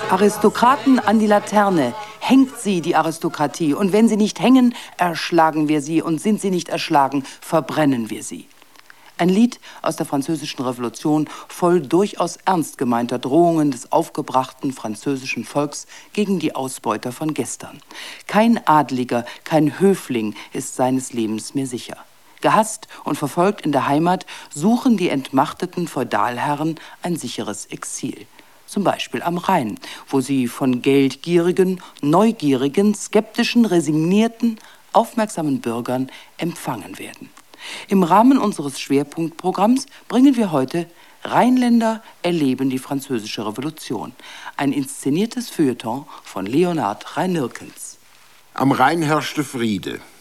Aristokraten an die Laterne, hängt sie, die Aristokratie. Und wenn sie nicht hängen, erschlagen wir sie. Und sind sie nicht erschlagen, verbrennen wir sie. Ein Lied aus der Französischen Revolution, voll durchaus ernst gemeinter Drohungen des aufgebrachten französischen Volks gegen die Ausbeuter von gestern. Kein Adliger, kein Höfling ist seines Lebens mehr sicher. Gehasst und verfolgt in der Heimat suchen die entmachteten Feudalherren ein sicheres Exil. Zum Beispiel am Rhein, wo sie von geldgierigen, neugierigen, skeptischen, resignierten, aufmerksamen Bürgern empfangen werden. Im Rahmen unseres Schwerpunktprogramms bringen wir heute Rheinländer erleben die Französische Revolution. Ein inszeniertes Feuilleton von Leonhard Rhein-Nirkens. Am Rhein herrschte Friede.